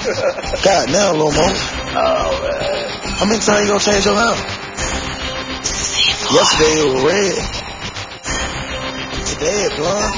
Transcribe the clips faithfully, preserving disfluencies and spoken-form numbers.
God now, little mo. Oh, man. How many times you gonna change your hair? Yesterday it was red. Today it blonde.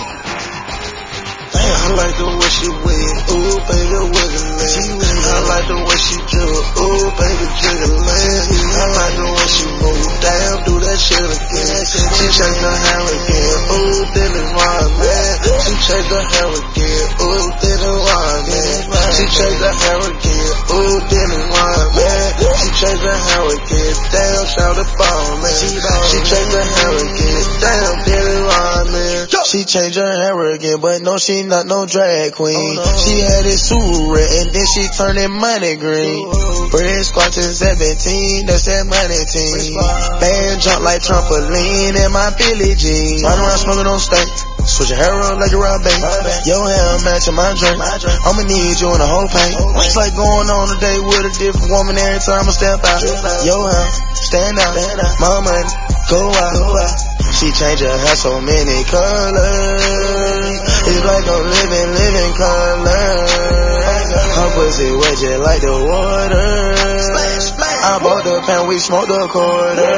Damn, I like the way she wet. Ooh, baby, wiggling. She I like the way she jiggle. Ooh, baby, jiggling. I like the way she move. Damn, do that shit again. She shake her hair again. Ooh, then it rhyme, man. She shake her hair again. Ooh, then it rhyme, man. She shake her hair again. Ooh, then it rhyme, man. She shake her hair again. Damn, shout it ball, man. She shake her hair again. Damn, then it rhyme, man. She changed her hair again, but no, she not no drag queen. Oh, no. She had it super red, and then she turned it money green. Ooh. Bread squat to seventeen, that's that money team. Band jump like trampoline in my Billie Jean. Ride around smoking on steak. Switch your hair up like a rub bait. Your hair matching my drink. I'ma need you in the whole paint. It's like going on a date with a different woman every time I step out. Your hair, stand out. My money, go out. She changed her hair so many colors. It's like a living, living color. Her pussy wet just like the water. I bought the pound, we smoked the quarter.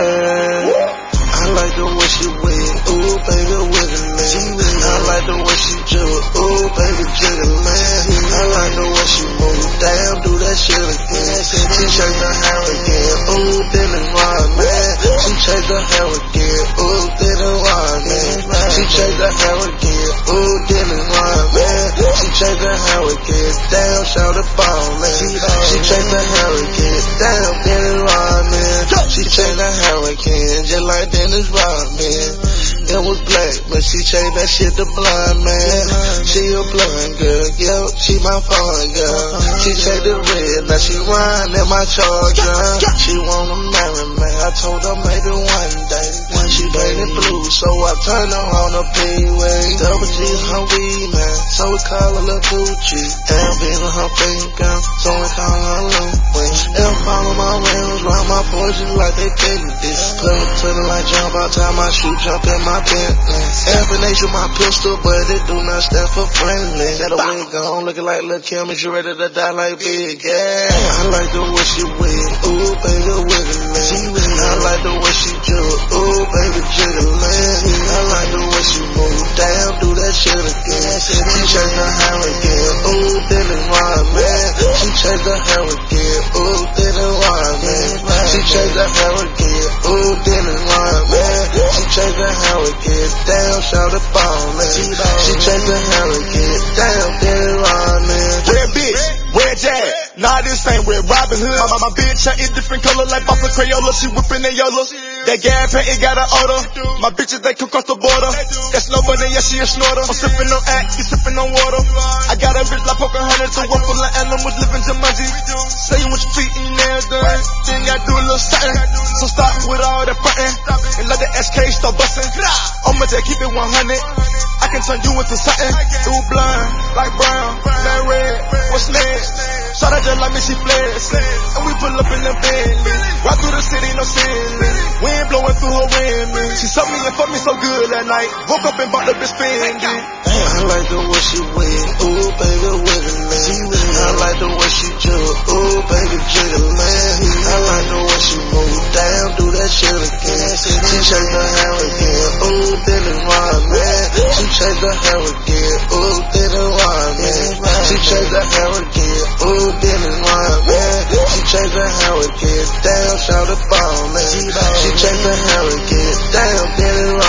I like the way she wet. Ooh, baby, wiggling. I like the way she jiggle. Ooh, baby, jiggling. I like the way she move. Damn, do that shit again. She shake her hair again. Ooh, then it rhyme, man. She shake her hair again. Ooh, then it rhyme, man. She shake her hair again. Ooh, then it rhyme, man. She shake her hair again. Damn, shout it ball, man. She shake her hair again. Damn, then it rhyme, man. She shake her hair again, just like Dennis Rodman. It was black, but she changed that shit to blind, man. She a blind girl, yeah, she my fun girl. She changed the red, now she riding in my Charger. She wanna marry me, I told her maybe one day. She painted blue, so I turned her on the P-way. Double G her weed, man, so we call her Lil Gucci. L B in her finger, so we call her Lil Wayne. L follow my rims, round my fortune like they didn't this. Put her to the light, jump out time I shoot, jump in my Bentley. F my pistol, but it do not stand for friendly. Got a wig on, looking like Lil' Kim, and she ready to die like Big, yeah. I like the way she wet, ooh, baby, wiggling. I like the way she jiggle, ooh, baby, jiggling. I like the way she move, damn, do that shit again. She shake her hair again, ooh, then it rhyme, man. She shake her hair again, ooh, then it rhyme, man. She shake her hair again, ooh, then it rhyme, man. She shake her hair again, damn, shout it ball, man. She changed her hair again, damn, then it rhyme, man. Red bitch, red jag, nah this ain't Red Robin Hood. My, my, my bitch ain't in different color like Papa Crayola, she whipping that Yola. That gas paint, it got an odor. My bitches, they come across the border. That's no money, yeah, she a snorter. I'm sipping on act, you sipping on water. I got a bitch like Pocahontas, a work full of animals, living Jumanji. Say you want your feet and your nails done, then you gotta do a little something. So stop with all that frontin', and let the S K start bustin'. I'ma just keep it one hundred. I can turn you into something. Ooh, blind, like brown, that red, what's next? Shot her just like me, she flex. And we pull up in the Bentley. Ride through the city, no ceiling. Wind blowing through her window. She sucked me and fucked me so good that night. Woke up and bought the bitch Fendi. I like the way she wet, ooh, baby, wiggling. I like the way she jiggle, ooh, baby, jiggling. I like the way she move, damn, do that shit again. She shake her hair again, ooh, then it rhyme, man. She shake her hair again, ooh, then it rhyme, man. She shake her hair again, ooh, then it rhyme, man. She shake her hair again, damn, shout it ball, man. She shake her hair again, damn, then it rhyme.